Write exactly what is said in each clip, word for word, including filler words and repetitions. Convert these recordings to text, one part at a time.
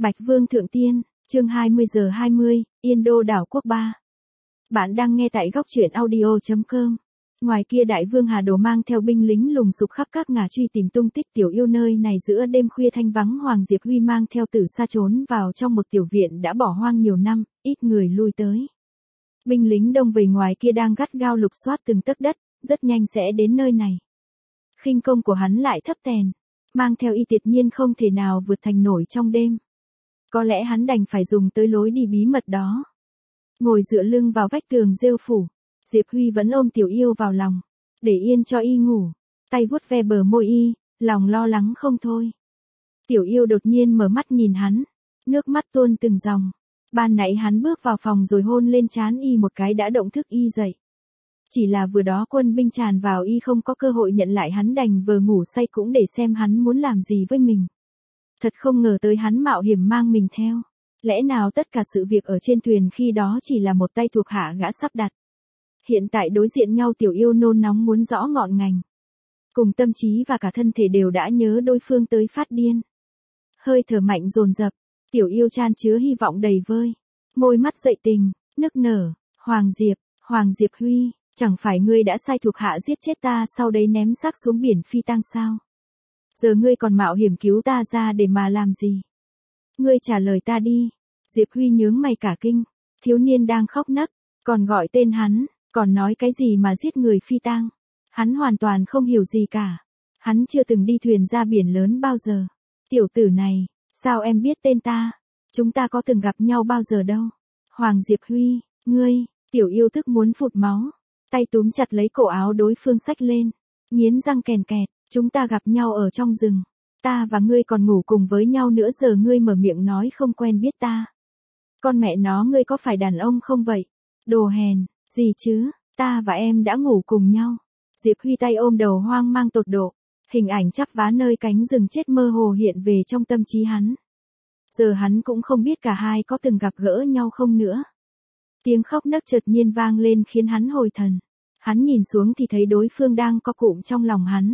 Bạch Vương Thượng Tiên, chương hai mươi giờ hai mươi, Yên Đô đảo quốc ba. Bạn đang nghe tại góc truyện audio chấm com. Ngoài kia Đại Vương Hà Đồ mang theo binh lính lùng sục khắp các ngả truy tìm tung tích tiểu yêu nơi này giữa đêm khuya thanh vắng. Hoàng Diệp Huy mang theo Tử Sa trốn vào trong một tiểu viện đã bỏ hoang nhiều năm, ít người lui tới. Binh lính đông về ngoài kia đang gắt gao lục soát từng tấc đất, rất nhanh sẽ đến nơi này. Khinh công của hắn lại thấp tèn, mang theo y tuyệt nhiên không thể nào vượt thành nổi trong đêm. Có lẽ hắn đành phải dùng tới lối đi bí mật đó. Ngồi dựa lưng vào vách tường rêu phủ, Diệp Huy vẫn ôm tiểu yêu vào lòng, để yên cho y ngủ, tay vuốt ve bờ môi y, lòng lo lắng không thôi. Tiểu yêu đột nhiên mở mắt nhìn hắn, nước mắt tuôn từng dòng. Ban nãy hắn bước vào phòng rồi hôn lên trán y một cái đã động thức y dậy. Chỉ là vừa đó quân binh tràn vào y không có cơ hội nhận lại, hắn đành vờ ngủ say cũng để xem hắn muốn làm gì với mình. Thật không ngờ tới hắn mạo hiểm mang mình theo. Lẽ nào tất cả sự việc ở trên thuyền khi đó chỉ là một tay thuộc hạ gã sắp đặt. Hiện tại đối diện nhau tiểu yêu nôn nóng muốn rõ ngọn ngành. Cùng tâm trí và cả thân thể đều đã nhớ đối phương tới phát điên. Hơi thở mạnh dồn dập, tiểu yêu chan chứa hy vọng đầy vơi. Môi mắt dậy tình, nức nở, Hoàng Diệp, Hoàng Diệp Huy, chẳng phải ngươi đã sai thuộc hạ giết chết ta sau đấy ném xác xuống biển phi tang sao? Giờ ngươi còn mạo hiểm cứu ta ra để mà làm gì? Ngươi trả lời ta đi. Diệp Huy nhướng mày cả kinh, thiếu niên đang khóc nấc, còn gọi tên hắn, còn nói cái gì mà giết người phi tang. Hắn hoàn toàn không hiểu gì cả. Hắn chưa từng đi thuyền ra biển lớn bao giờ. Tiểu tử này, sao em biết tên ta? Chúng ta có từng gặp nhau bao giờ đâu. Hoàng Diệp Huy, ngươi, tiểu yêu tức muốn phụt máu. Tay túm chặt lấy cổ áo đối phương xách lên, nghiến răng kèn kẹt, chúng ta gặp nhau ở trong rừng. Ta và ngươi còn ngủ cùng với nhau nữa, giờ ngươi mở miệng nói không quen biết ta. Con mẹ nó, ngươi có phải đàn ông không vậy? Đồ hèn, gì chứ, ta và em đã ngủ cùng nhau. Diệp Huy tay ôm đầu hoang mang tột độ, hình ảnh chắp vá nơi cánh rừng chết mơ hồ hiện về trong tâm trí hắn. Giờ hắn cũng không biết cả hai có từng gặp gỡ nhau không nữa. Tiếng khóc nấc chợt nhiên vang lên khiến hắn hồi thần. Hắn nhìn xuống thì thấy đối phương đang co cụm trong lòng hắn.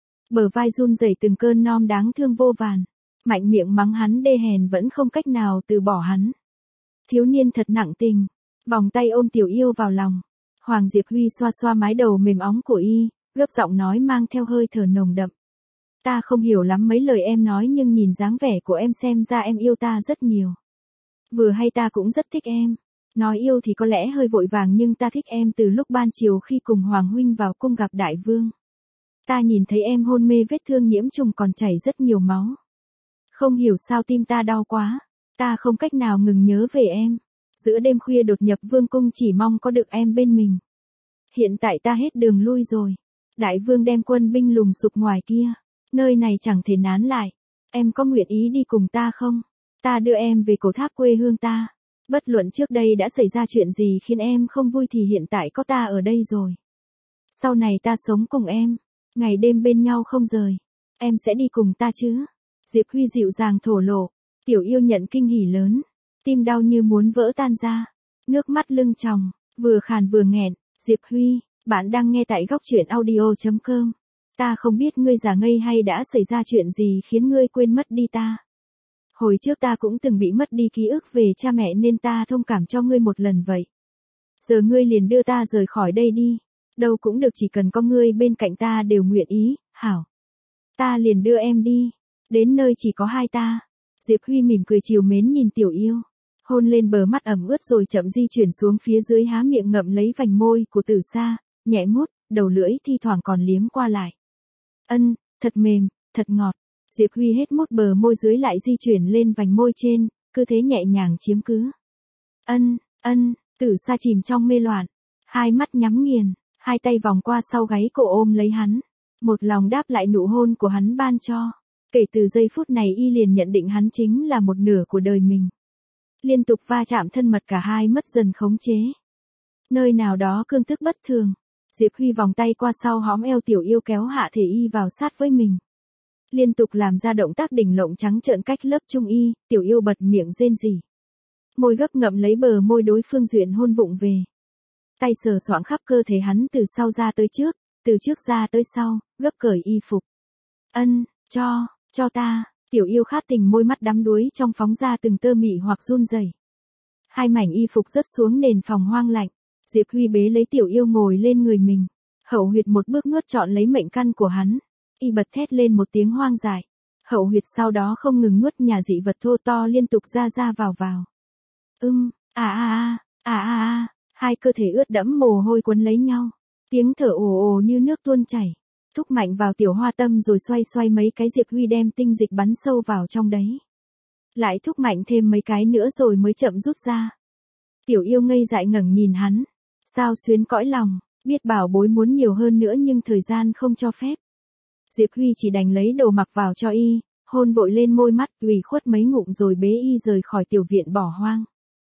Bờ vai run rẩy từng cơn non đáng thương vô vàn. Mạnh miệng mắng hắn đê hèn vẫn không cách nào từ bỏ hắn. Thiếu niên thật nặng tình. Vòng tay ôm tiểu yêu vào lòng. Hoàng Diệp Huy xoa xoa mái đầu mềm óng của y, gấp giọng nói mang theo hơi thở nồng đậm. Ta không hiểu lắm mấy lời em nói, nhưng nhìn dáng vẻ của em xem ra em yêu ta rất nhiều. Vừa hay ta cũng rất thích em. Nói yêu thì có lẽ hơi vội vàng, nhưng ta thích em từ lúc ban chiều khi cùng Hoàng huynh vào cung gặp đại vương. Ta nhìn thấy em hôn mê, vết thương nhiễm trùng còn chảy rất nhiều máu. Không hiểu sao tim ta đau quá. Ta không cách nào ngừng nhớ về em. Giữa đêm khuya đột nhập vương cung chỉ mong có được em bên mình. Hiện tại ta hết đường lui rồi. Đại vương đem quân binh lùng sục ngoài kia. Nơi này chẳng thể nán lại. Em có nguyện ý đi cùng ta không? Ta đưa em về cổ tháp quê hương ta. Bất luận trước đây đã xảy ra chuyện gì khiến em không vui thì hiện tại có ta ở đây rồi. Sau này ta sống cùng em, ngày đêm bên nhau không rời. Em sẽ đi cùng ta chứ? Diệp Huy dịu dàng thổ lộ. Tiểu yêu nhận kinh hỉ lớn, tim đau như muốn vỡ tan ra, nước mắt lưng tròng, vừa khàn vừa nghẹn. Diệp Huy, bạn đang nghe tại góc truyện audio chấm com. Ta không biết ngươi giả ngây hay đã xảy ra chuyện gì khiến ngươi quên mất đi ta. Hồi trước ta cũng từng bị mất đi ký ức về cha mẹ nên ta thông cảm cho ngươi một lần vậy. Giờ ngươi liền đưa ta rời khỏi đây đi. Đâu cũng được, chỉ cần có ngươi bên cạnh ta đều nguyện ý, hảo. Ta liền đưa em đi. Đến nơi chỉ có hai ta. Diệp Huy mỉm cười trìu mến nhìn tiểu yêu. Hôn lên bờ mắt ẩm ướt rồi chậm di chuyển xuống phía dưới, há miệng ngậm lấy vành môi của Tử Sa, nhẹ mút, đầu lưỡi thi thoảng còn liếm qua lại. Ân, thật mềm, thật ngọt. Diệp Huy hết mút bờ môi dưới lại di chuyển lên vành môi trên, cứ thế nhẹ nhàng chiếm cứ. Ân, ân, Tử Sa chìm trong mê loạn, hai mắt nhắm nghiền, hai tay vòng qua sau gáy cổ ôm lấy hắn, một lòng đáp lại nụ hôn của hắn ban cho. Kể từ giây phút này y liền nhận định hắn chính là một nửa của đời mình. Liên tục va chạm thân mật, cả hai mất dần khống chế. Nơi nào đó cương thức bất thường, Diệp Huy vòng tay qua sau hõm eo tiểu yêu kéo hạ thể y vào sát với mình. Liên tục làm ra động tác đỉnh lộng trắng trợn cách lớp trung y, tiểu yêu bật miệng rên rỉ. Môi gấp ngậm lấy bờ môi đối phương duyện hôn vụng về. Tay sờ soạng khắp cơ thể hắn từ sau ra tới trước, từ trước ra tới sau, gấp cởi y phục. Ân, cho, cho ta, Tiểu yêu khát tình môi mắt đắm đuối trong phóng ra từng tơ mị hoặc run rẩy. Hai mảnh y phục rớt xuống nền phòng hoang lạnh. Diệp Huy bế lấy tiểu yêu ngồi lên người mình. Hậu huyệt một bước nuốt trọn lấy mệnh căn của hắn. Y bật thét lên một tiếng hoang dại. Hậu huyệt sau đó không ngừng nuốt nhà dị vật thô to liên tục ra ra vào vào. Ưm, à à à, à à à, hai cơ thể ướt đẫm mồ hôi quấn lấy nhau. Tiếng thở ồ ồ như nước tuôn chảy. Thúc mạnh vào tiểu hoa tâm rồi xoay xoay mấy cái. Diệp Huy đem tinh dịch bắn sâu vào trong đấy. Lại thúc mạnh thêm mấy cái nữa rồi mới chậm rút ra. Tiểu yêu ngây dại ngẩng nhìn hắn. Sao xuyến cõi lòng, biết bảo bối muốn nhiều hơn nữa nhưng thời gian không cho phép. Diệp Huy chỉ đành lấy đồ mặc vào cho y, hôn vội lên môi mắt, ủy khuất mấy ngụm rồi bế y rời khỏi tiểu viện bỏ hoang.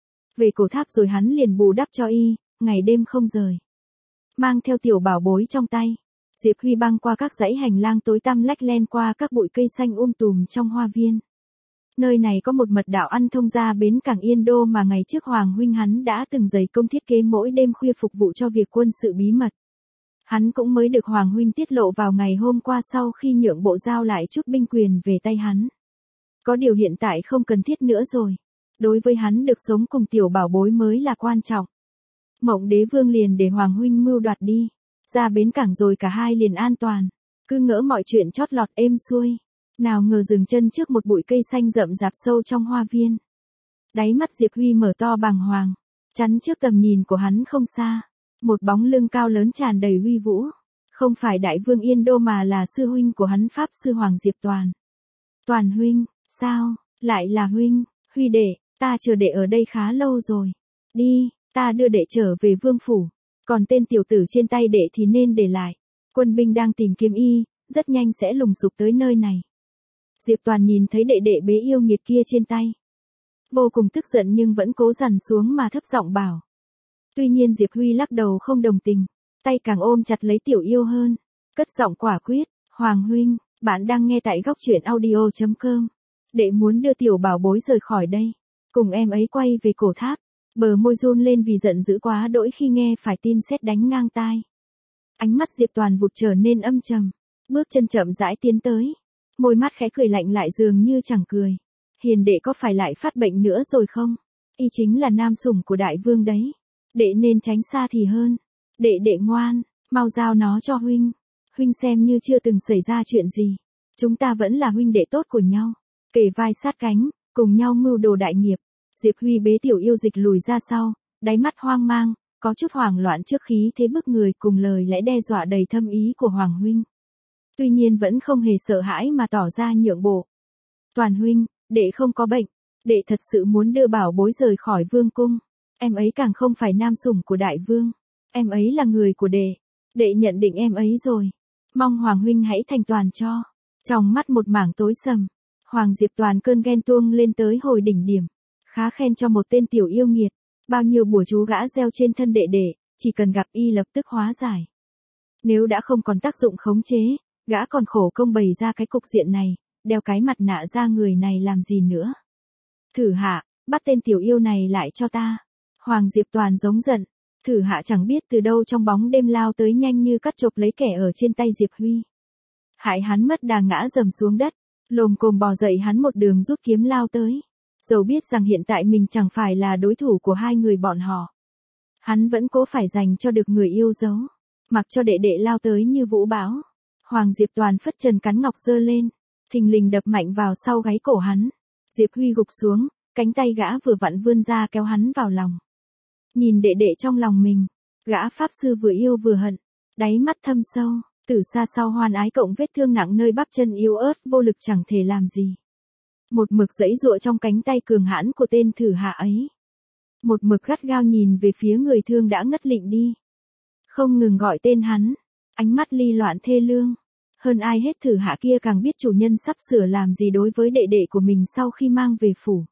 Về cổ tháp rồi hắn liền bù đắp cho y, ngày đêm không rời. Mang theo tiểu bảo bối trong tay, Diệp Huy băng qua các dãy hành lang tối tăm lách len qua các bụi cây xanh um tùm trong hoa viên. Nơi này có một mật đạo ăn thông ra bến cảng Yên Đô mà ngày trước Hoàng huynh hắn đã từng dày công thiết kế mỗi đêm khuya phục vụ cho việc quân sự bí mật. Hắn cũng mới được Hoàng huynh tiết lộ vào ngày hôm qua sau khi nhượng bộ giao lại chút binh quyền về tay hắn. Có điều hiện tại không cần thiết nữa rồi. Đối với hắn được sống cùng tiểu bảo bối mới là quan trọng. Mộng Đế Vương liền để Hoàng huynh mưu đoạt đi. Ra bến cảng rồi cả hai liền an toàn. Cứ ngỡ mọi chuyện chót lọt êm xuôi. Nào ngờ dừng chân trước một bụi cây xanh rậm rạp sâu trong hoa viên. Đáy mắt Diệp Huy mở to bàng hoàng. Chắn trước tầm nhìn của hắn không xa. Một bóng lưng cao lớn tràn đầy uy vũ. Không phải đại vương Yên Đô mà là sư huynh của hắn Pháp sư Hoàng Diệp Toàn. Toàn huynh, sao, lại là huynh, Huy đệ, ta chờ đệ ở đây khá lâu rồi. Đi, ta đưa đệ trở về vương phủ. Còn tên tiểu tử trên tay đệ thì nên để lại. Quân binh đang tìm kiếm y, rất nhanh sẽ lùng sục tới nơi này. Diệp Toàn nhìn thấy đệ đệ bế yêu nghiệt kia trên tay. Vô cùng tức giận nhưng vẫn cố dằn xuống mà thấp giọng bảo. Tuy nhiên Diệp Huy lắc đầu không đồng tình, tay càng ôm chặt lấy tiểu yêu hơn, cất giọng quả quyết, Hoàng huynh, bạn đang nghe tại góc truyện audio chấm com. Đệ muốn đưa tiểu bảo bối rời khỏi đây, cùng em ấy quay về cổ tháp, bờ môi run lên vì giận dữ quá đỗi khi nghe phải tin sét đánh ngang tai. Ánh mắt Diệp Toàn vụt trở nên âm trầm, bước chân chậm rãi tiến tới, môi mắt khẽ cười lạnh lại dường như chẳng cười. Hiền đệ có phải lại phát bệnh nữa rồi không? Y chính là nam sủng của đại vương đấy. Đệ nên tránh xa thì hơn. Đệ đệ ngoan, mau giao nó cho huynh. Huynh xem như chưa từng xảy ra chuyện gì. Chúng ta vẫn là huynh đệ tốt của nhau. Kề vai sát cánh, cùng nhau mưu đồ đại nghiệp. Diệp Huy bế tiểu yêu dịch lùi ra sau, đáy mắt hoang mang, có chút hoảng loạn trước khí thế bức người cùng lời lẽ đe dọa đầy thâm ý của Hoàng huynh. Tuy nhiên vẫn không hề sợ hãi mà tỏ ra nhượng bộ. Toàn huynh, đệ không có bệnh. Đệ thật sự muốn đưa bảo bối rời khỏi vương cung. Em ấy càng không phải nam sủng của đại vương. Em ấy là người của đệ. Đệ nhận định em ấy rồi. Mong Hoàng huynh hãy thành toàn cho. Trong mắt một mảng tối sầm. Hoàng Diệp Toàn cơn ghen tuông lên tới hồi đỉnh điểm. Khá khen cho một tên tiểu yêu nghiệt. Bao nhiêu bùa chú gã gieo trên thân đệ đệ, chỉ cần gặp y lập tức hóa giải. Nếu đã không còn tác dụng khống chế, gã còn khổ công bày ra cái cục diện này, đeo cái mặt nạ ra người này làm gì nữa. Thử hạ, bắt tên tiểu yêu này lại cho ta. Hoàng Diệp Toàn giống giận. Thử hạ chẳng biết từ đâu trong bóng đêm lao tới nhanh như cắt chộp lấy kẻ ở trên tay Diệp Huy. Hại hắn mất đà ngã dầm xuống đất. Lồm cồm bò dậy hắn một đường rút kiếm lao tới. Dẫu biết rằng hiện tại mình chẳng phải là đối thủ của hai người bọn họ. Hắn vẫn cố phải dành cho được người yêu dấu. Mặc cho đệ đệ lao tới như vũ bão. Hoàng Diệp Toàn phất trần cắn ngọc giơ lên. Thình lình đập mạnh vào sau gáy cổ hắn. Diệp Huy gục xuống, cánh tay gã vừa vặn vươn ra kéo hắn vào lòng. Nhìn đệ đệ trong lòng mình, gã pháp sư vừa yêu vừa hận, đáy mắt thâm sâu, từ xa sau hoan ái cộng vết thương nặng nơi bắp chân yếu ớt vô lực chẳng thể làm gì. Một mực giãy giụa trong cánh tay cường hãn của tên thử hạ ấy. Một mực gắt gao nhìn về phía người thương đã ngất lịm đi. Không ngừng gọi tên hắn, ánh mắt ly loạn thê lương. Hơn ai hết thử hạ kia càng biết chủ nhân sắp sửa làm gì đối với đệ đệ của mình sau khi mang về phủ.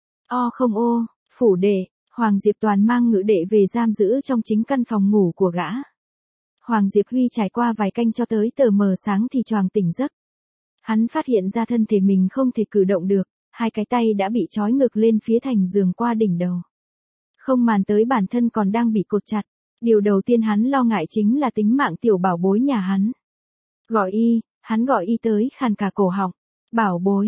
O không ô, phủ đệ, Hoàng Diệp Toàn mang ngự đệ về giam giữ trong chính căn phòng ngủ của gã. Hoàng Diệp Huy trải qua vài canh cho tới tờ mờ sáng thì choàng tỉnh giấc. Hắn phát hiện ra thân thể mình không thể cử động được, hai cái tay đã bị trói ngược lên phía thành giường qua đỉnh đầu. Không màn tới bản thân còn đang bị cột chặt, điều đầu tiên hắn lo ngại chính là tính mạng tiểu bảo bối nhà hắn. Gọi y, hắn gọi y tới khàn cả cổ họng. Bảo bối,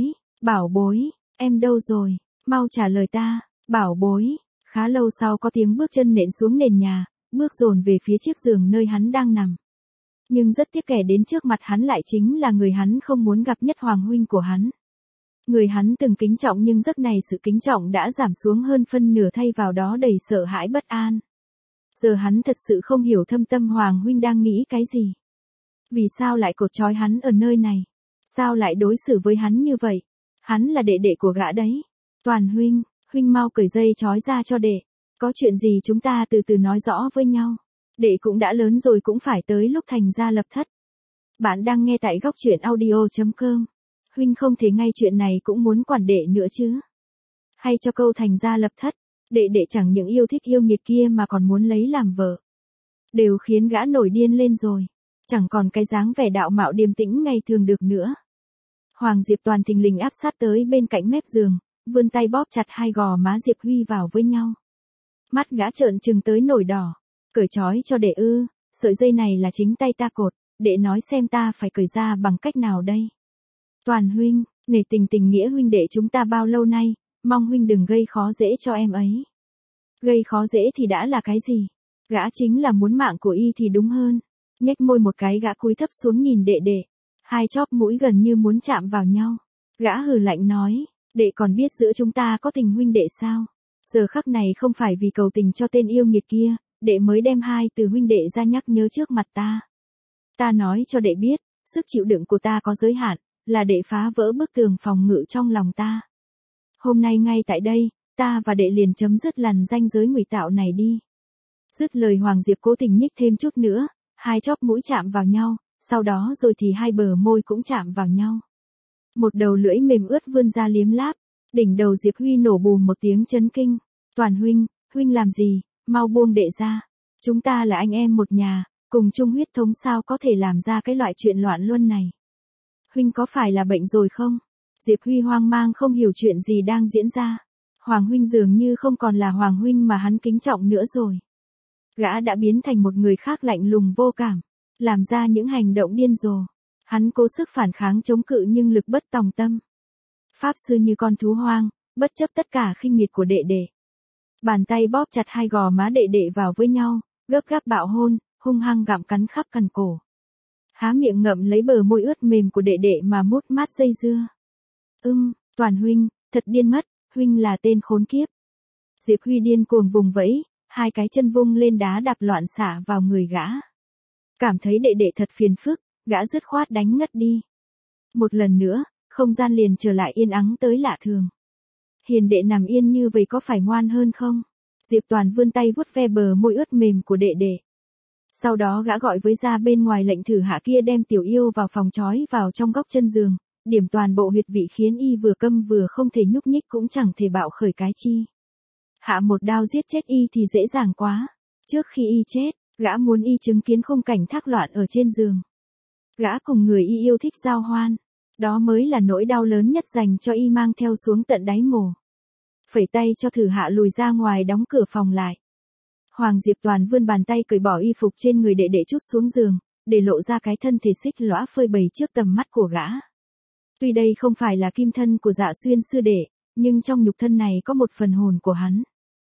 Bảo bối, em đâu rồi, mau trả lời ta, bảo bối. Khá lâu sau có tiếng bước chân nện xuống nền nhà, bước dồn về phía chiếc giường nơi hắn đang nằm. Nhưng rất tiếc kẻ đến trước mặt hắn lại chính là người hắn không muốn gặp nhất, Hoàng huynh của hắn. Người hắn từng kính trọng nhưng giấc này sự kính trọng đã giảm xuống hơn phân nửa, thay vào đó đầy sợ hãi bất an. Giờ hắn thật sự không hiểu thâm tâm Hoàng huynh đang nghĩ cái gì. Vì sao lại cột trói hắn ở nơi này? Sao lại đối xử với hắn như vậy? Hắn là đệ đệ của gã đấy. Toàn huynh, huynh mau cởi dây trói ra cho đệ. Có chuyện gì chúng ta từ từ nói rõ với nhau. Đệ cũng đã lớn rồi, cũng phải tới lúc thành gia lập thất. Bạn đang nghe tại góc truyện audio chấm com. Huynh không thể ngay chuyện này cũng muốn quản đệ nữa chứ. Hay cho câu thành gia lập thất, đệ đệ chẳng những yêu thích yêu nghiệt kia mà còn muốn lấy làm vợ. Đều khiến gã nổi điên lên rồi. Chẳng còn cái dáng vẻ đạo mạo điềm tĩnh ngày thường được nữa. Hoàng Diệp Toàn thình lình áp sát tới bên cạnh mép giường, vươn tay bóp chặt hai gò má Diệp Huy vào với nhau. Mắt gã trợn trừng tới nổi đỏ. Cởi trói cho đệ ư? Sợi dây này là chính tay ta cột, đệ nói xem ta phải cởi ra bằng cách nào đây? Toàn huynh, nể tình tình nghĩa huynh đệ chúng ta bao lâu nay, mong huynh đừng gây khó dễ cho em ấy. Gây khó dễ thì đã là cái gì? Gã chính là muốn mạng của y thì đúng hơn. Nhếch môi một cái, gã cúi thấp xuống nhìn đệ đệ. Hai chóp mũi gần như muốn chạm vào nhau. Gã hừ lạnh nói, đệ còn biết giữa chúng ta có tình huynh đệ sao? Giờ khắc này không phải vì cầu tình cho tên yêu nghiệt kia, đệ mới đem hai từ huynh đệ ra nhắc nhớ trước mặt ta. Ta nói cho đệ biết, sức chịu đựng của ta có giới hạn, là đệ phá vỡ bức tường phòng ngự trong lòng ta. Hôm nay ngay tại đây, ta và đệ liền chấm dứt lằn ranh giới ngụy tạo này đi. Dứt lời, Hoàng Diệp cố tình nhích thêm chút nữa, hai chóp mũi chạm vào nhau, sau đó rồi thì hai bờ môi cũng chạm vào nhau. Một đầu lưỡi mềm ướt vươn ra liếm láp, đỉnh đầu Diệp Huy nổ bùm một tiếng chấn kinh. Toàn huynh, huynh làm gì, mau buông đệ ra. Chúng ta là anh em một nhà, cùng chung huyết thống, sao có thể làm ra cái loại chuyện loạn luân này. Huynh có phải là bệnh rồi không? Diệp Huy hoang mang không hiểu chuyện gì đang diễn ra. Hoàng huynh dường như không còn là Hoàng huynh mà hắn kính trọng nữa rồi. Gã đã biến thành một người khác, lạnh lùng vô cảm, làm ra những hành động điên rồ. Hắn cố sức phản kháng chống cự nhưng lực bất tòng tâm. Pháp sư như con thú hoang, bất chấp tất cả khinh miệt của đệ đệ. Bàn tay bóp chặt hai gò má đệ đệ vào với nhau, gấp gáp bạo hôn, hung hăng gặm cắn khắp cằn cổ. Há miệng ngậm lấy bờ môi ướt mềm của đệ đệ mà mút mát dây dưa. Ưm, Toàn huynh, thật điên mất, huynh là tên khốn kiếp. Diệp Huy điên cuồng vùng vẫy, hai cái chân vung lên đá đạp loạn xả vào người gã. Cảm thấy đệ đệ thật phiền phức, gã dứt khoát đánh ngất đi. Một lần nữa, không gian liền trở lại yên ắng tới lạ thường. Hiền đệ nằm yên như vậy có phải ngoan hơn không? Diệp Toàn vươn tay vuốt ve bờ môi ướt mềm của đệ đệ. Sau đó gã gọi với ra bên ngoài lệnh thử hạ kia đem tiểu yêu vào phòng trói vào trong góc chân giường, điểm toàn bộ huyệt vị khiến y vừa câm vừa không thể nhúc nhích cũng chẳng thể bạo khởi cái chi. Hạ một đao giết chết y thì dễ dàng quá. Trước khi y chết, gã muốn y chứng kiến khung cảnh thác loạn ở trên giường. Gã cùng người y yêu thích giao hoan. Đó mới là nỗi đau lớn nhất dành cho y mang theo xuống tận đáy mồ. Phẩy tay cho thử hạ lùi ra ngoài, đóng cửa phòng lại. Hoàng Diệp Toàn vươn bàn tay cởi bỏ y phục trên người đệ đệ trút xuống giường, để lộ ra cái thân thể xích lõa phơi bày trước tầm mắt của gã. Tuy đây không phải là kim thân của Dạ Xuyên sư đệ, nhưng trong nhục thân này có một phần hồn của hắn.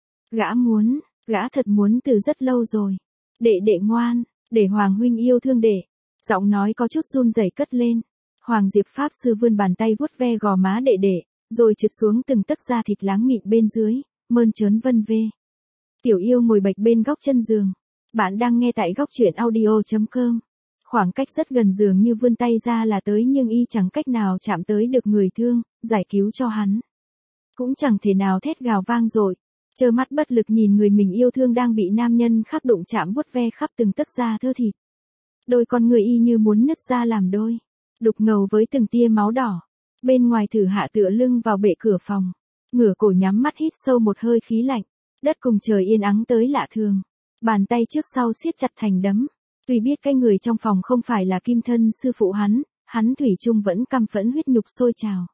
Gã muốn, gã thật muốn từ rất lâu rồi. Đệ đệ ngoan, để Hoàng huynh yêu thương đệ. Giọng nói có chút run rẩy cất lên. Hoàng Diệp Pháp sư vươn bàn tay vuốt ve gò má đệ đệ, rồi trượt xuống từng tấc da thịt láng mịn bên dưới, mơn trớn vân vê. Tiểu yêu ngồi bệt bên góc chân giường. Bạn đang nghe tại góc truyện audio chấm com. Khoảng cách rất gần, dường như vươn tay ra là tới, nhưng y chẳng cách nào chạm tới được người thương, giải cứu cho hắn. Cũng chẳng thể nào thét gào vang dội, trơ mắt bất lực nhìn người mình yêu thương đang bị nam nhân khác đụng chạm vuốt ve khắp từng tấc da thơ thịt. Đôi con người y như muốn nứt ra làm đôi, đục ngầu với từng tia máu đỏ. Bên ngoài thử hạ tựa lưng vào bệ cửa phòng, ngửa cổ nhắm mắt hít sâu một hơi khí lạnh. Đất cùng trời yên ắng tới lạ thường. Bàn tay trước sau siết chặt thành đấm. Tuy biết cái người trong phòng không phải là kim thân sư phụ hắn, hắn thủy chung vẫn căm phẫn, huyết nhục sôi trào.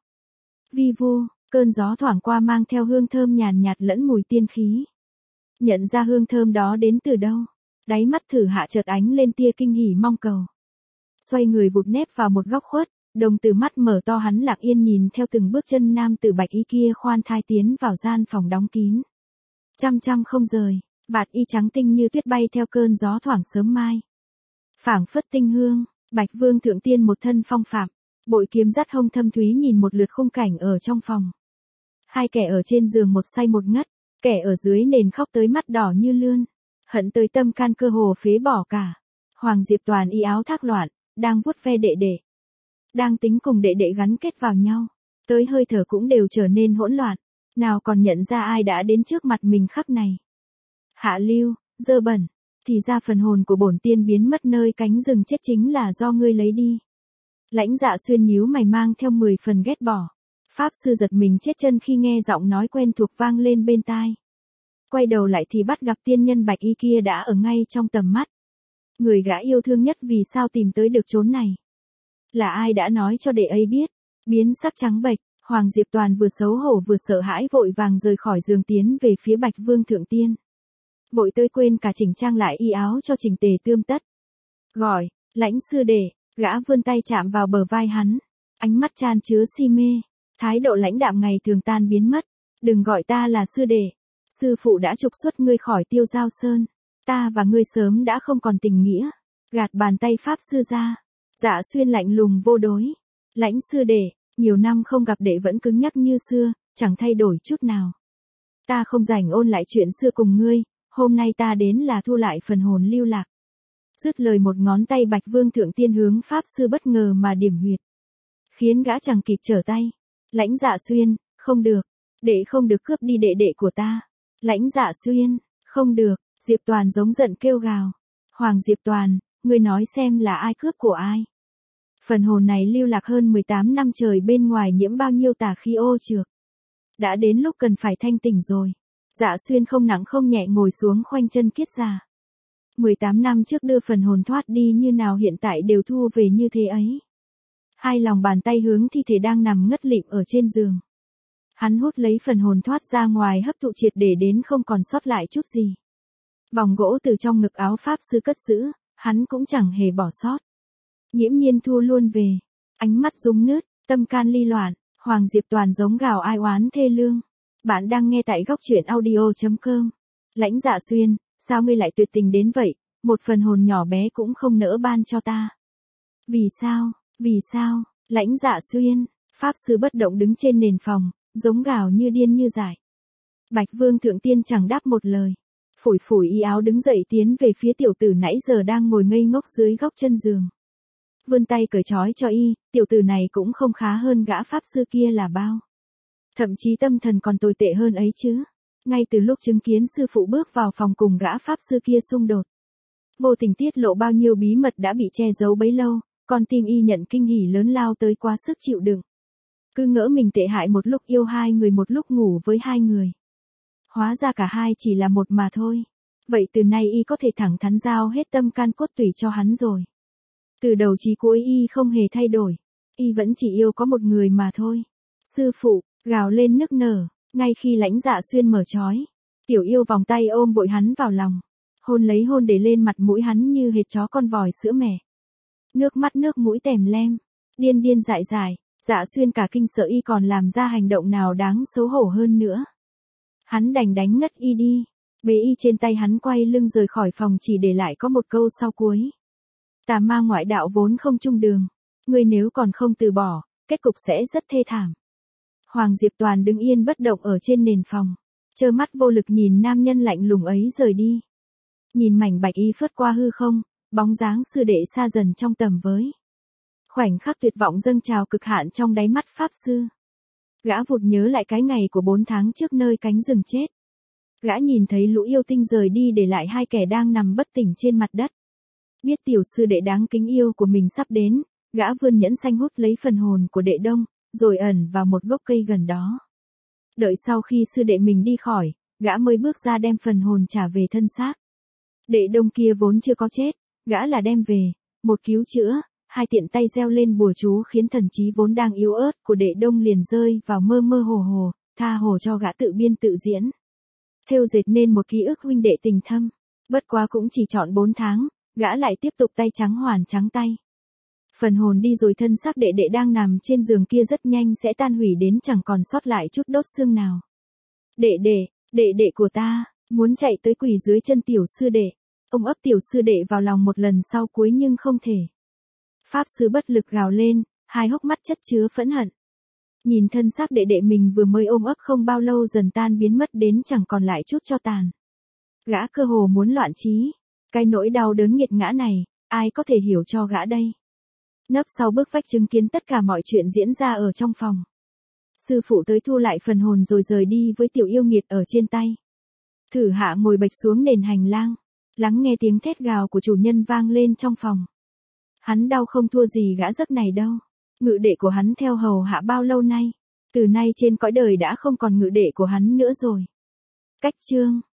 Vi vu, cơn gió thoảng qua mang theo hương thơm nhàn nhạt lẫn mùi tiên khí. Nhận ra hương thơm đó đến từ đâu, đáy mắt thử hạ chợt ánh lên tia kinh hỉ mong cầu. Xoay người vụt nép vào một góc khuất, Đồng tử mắt mở to, hắn lặng yên nhìn theo từng bước chân nam tử bạch y kia khoan thai tiến vào gian phòng đóng kín. Chăm chăm không rời, bạt y trắng tinh như tuyết bay theo cơn gió thoảng sớm mai. Phảng phất tinh hương, Bạch Vương thượng tiên một thân phong phạm, bội kiếm dắt hông thâm thúy nhìn một lượt khung cảnh ở trong phòng. Hai kẻ ở trên giường một say một ngất, kẻ ở dưới nền khóc tới mắt đỏ như lươn, hận tới tâm can cơ hồ phế bỏ cả. Hoàng Diệp Toàn y áo thác loạn, đang vuốt ve đệ đệ, đang tính cùng đệ đệ gắn kết vào nhau, tới hơi thở cũng đều trở nên hỗn loạn, nào còn nhận ra ai đã đến trước mặt mình khắc này. Hạ lưu, dơ bẩn, thì ra phần hồn của bổn tiên biến mất nơi cánh rừng chết chính là do ngươi lấy đi. Lãnh Dạ Xuyên nhíu mày mang theo mười phần ghét bỏ. Pháp sư giật mình chết chân khi nghe giọng nói quen thuộc vang lên bên tai. Quay đầu lại thì bắt gặp tiên nhân bạch y kia đã ở ngay trong tầm mắt. Người gã yêu thương nhất vì sao tìm tới được chốn này? Là ai đã nói cho đệ ấy biết? Biến sắc trắng bệch, Hoàng Diệp Toàn vừa xấu hổ vừa sợ hãi vội vàng rời khỏi giường tiến về phía Bạch Vương thượng tiên. Vội tới quên cả chỉnh trang lại y áo cho chỉnh tề tươm tất. Gọi, Lãnh sư đệ, gã vươn tay chạm vào bờ vai hắn, ánh mắt chan chứa si mê, thái độ lãnh đạm ngày thường tan biến mất. Đừng gọi ta là sư đệ, sư phụ đã trục xuất ngươi khỏi Tiêu Giao Sơn, ta và ngươi sớm đã không còn tình nghĩa. Gạt bàn tay pháp sư ra, Dạ Xuyên lạnh lùng vô đối. Lãnh sư đệ, nhiều năm không gặp đệ vẫn cứng nhắc như xưa, chẳng thay đổi chút nào. Ta không rảnh ôn lại chuyện xưa cùng ngươi, hôm nay ta đến là thu lại phần hồn lưu lạc. Dứt lời một ngón tay Bạch Vương thượng tiên hướng pháp sư bất ngờ mà điểm huyệt, khiến gã chẳng kịp trở tay. Lãnh Dạ Xuyên, không được, đệ không được cướp đi đệ đệ của ta. Lãnh Dạ Xuyên, không được, Diệp Toàn giống giận kêu gào. Hoàng Diệp Toàn, ngươi nói xem là ai cướp của ai? Phần hồn này lưu lạc hơn mười tám năm trời bên ngoài nhiễm bao nhiêu tà khí ô trược. Đã đến lúc cần phải thanh tỉnh rồi. Dạ Xuyên không nặng không nhẹ ngồi xuống khoanh chân kiết già. mười tám năm trước đưa phần hồn thoát đi như nào hiện tại đều thu về như thế ấy. Hai lòng bàn tay hướng thi thể đang nằm ngất lịm ở trên giường. Hắn hút lấy phần hồn thoát ra ngoài hấp thụ triệt để đến không còn sót lại chút gì. Vòng gỗ từ trong ngực áo pháp sư cất giữ, hắn cũng chẳng hề bỏ sót. Nhiễm Nhiên thu luôn về, ánh mắt rung nứt, tâm can ly loạn, Hoàng Diệp Toàn giống gào ai oán thê lương. Bạn đang nghe tại góc truyện audio chấm com. Lãnh Dạ Xuyên, sao ngươi lại tuyệt tình đến vậy, một phần hồn nhỏ bé cũng không nỡ ban cho ta. Vì sao, vì sao, Lãnh Dạ Xuyên, pháp sư bất động đứng trên nền phòng, giống gào như điên như dại. Bạch Vương thượng tiên chẳng đáp một lời, phủi phủi y áo đứng dậy tiến về phía tiểu tử nãy giờ đang ngồi ngây ngốc dưới góc chân giường. Vươn tay cởi trói cho y, tiểu tử này cũng không khá hơn gã pháp sư kia là bao. Thậm chí tâm thần còn tồi tệ hơn ấy chứ. Ngay từ lúc chứng kiến sư phụ bước vào phòng cùng gã pháp sư kia xung đột, vô tình tiết lộ bao nhiêu bí mật đã bị che giấu bấy lâu, con tim y nhận kinh hỉ lớn lao tới quá sức chịu đựng. Cứ ngỡ mình tệ hại một lúc yêu hai người một lúc ngủ với hai người. Hóa ra cả hai chỉ là một mà thôi. Vậy từ nay y có thể thẳng thắn giao hết tâm can cốt tủy cho hắn rồi. Từ đầu chí cuối y không hề thay đổi. Y vẫn chỉ yêu có một người mà thôi. Sư phụ, gào lên nức nở, ngay khi Lãnh Dạ Xuyên mở trói. Tiểu yêu vòng tay ôm vội hắn vào lòng. Hôn lấy hôn để lên mặt mũi hắn như hệt chó con vòi sữa mẹ. Nước mắt nước mũi tèm lem. Điên điên dại dại, Dạ Xuyên cả kinh sợ y còn làm ra hành động nào đáng xấu hổ hơn nữa. Hắn đành đánh ngất y đi. Bế y trên tay hắn quay lưng rời khỏi phòng chỉ để lại có một câu sau cuối. Tà ma ngoại đạo vốn không chung đường. Ngươi nếu còn không từ bỏ, kết cục sẽ rất thê thảm. Hoàng Diệp Toàn đứng yên bất động ở trên nền phòng, trơ mắt vô lực nhìn nam nhân lạnh lùng ấy rời đi. Nhìn mảnh bạch y phớt qua hư không, bóng dáng sư đệ xa dần trong tầm với. Khoảnh khắc tuyệt vọng dâng trào cực hạn trong đáy mắt pháp sư. Gã vụt nhớ lại cái ngày của bốn tháng trước nơi cánh rừng chết. Gã nhìn thấy lũ yêu tinh rời đi để lại hai kẻ đang nằm bất tỉnh trên mặt đất. Biết tiểu sư đệ đáng kính yêu của mình sắp đến, gã vươn nhẫn xanh hút lấy phần hồn của đệ đông, rồi ẩn vào một gốc cây gần đó. Đợi sau khi sư đệ mình đi khỏi, gã mới bước ra đem phần hồn trả về thân xác. Đệ đông kia vốn chưa có chết, gã là đem về, một cứu chữa, hai tiện tay gieo lên bùa chú khiến thần trí vốn đang yếu ớt của đệ đông liền rơi vào mơ mơ hồ hồ, tha hồ cho gã tự biên tự diễn. Thêu dệt nên một ký ức huynh đệ tình thâm, bất quá cũng chỉ trọn bốn tháng, gã lại tiếp tục tay trắng hoàn trắng tay. Phần hồn đi rồi thân xác đệ đệ đang nằm trên giường kia rất nhanh sẽ tan hủy đến chẳng còn sót lại chút đốt xương nào. Đệ đệ, đệ đệ của ta, muốn chạy tới quỳ dưới chân tiểu sư đệ. Ông ấp tiểu sư đệ vào lòng một lần sau cuối nhưng không thể. Pháp sư bất lực gào lên, hai hốc mắt chất chứa phẫn hận. Nhìn thân xác đệ đệ mình vừa mới ôm ấp không bao lâu dần tan biến mất đến chẳng còn lại chút cho tàn. Gã cơ hồ muốn loạn trí. Cái nỗi đau đớn nghiệt ngã này, ai có thể hiểu cho gã đây? Nấp sau bức vách chứng kiến tất cả mọi chuyện diễn ra ở trong phòng. Sư phụ tới thu lại phần hồn rồi rời đi với tiểu yêu nghiệt ở trên tay. Thử Hạ ngồi bệch xuống nền hành lang, lắng nghe tiếng thét gào của chủ nhân vang lên trong phòng. Hắn đau không thua gì gã giấc này đâu. Ngự đệ của hắn theo hầu hạ bao lâu nay, từ nay trên cõi đời đã không còn ngự đệ của hắn nữa rồi. Cách chương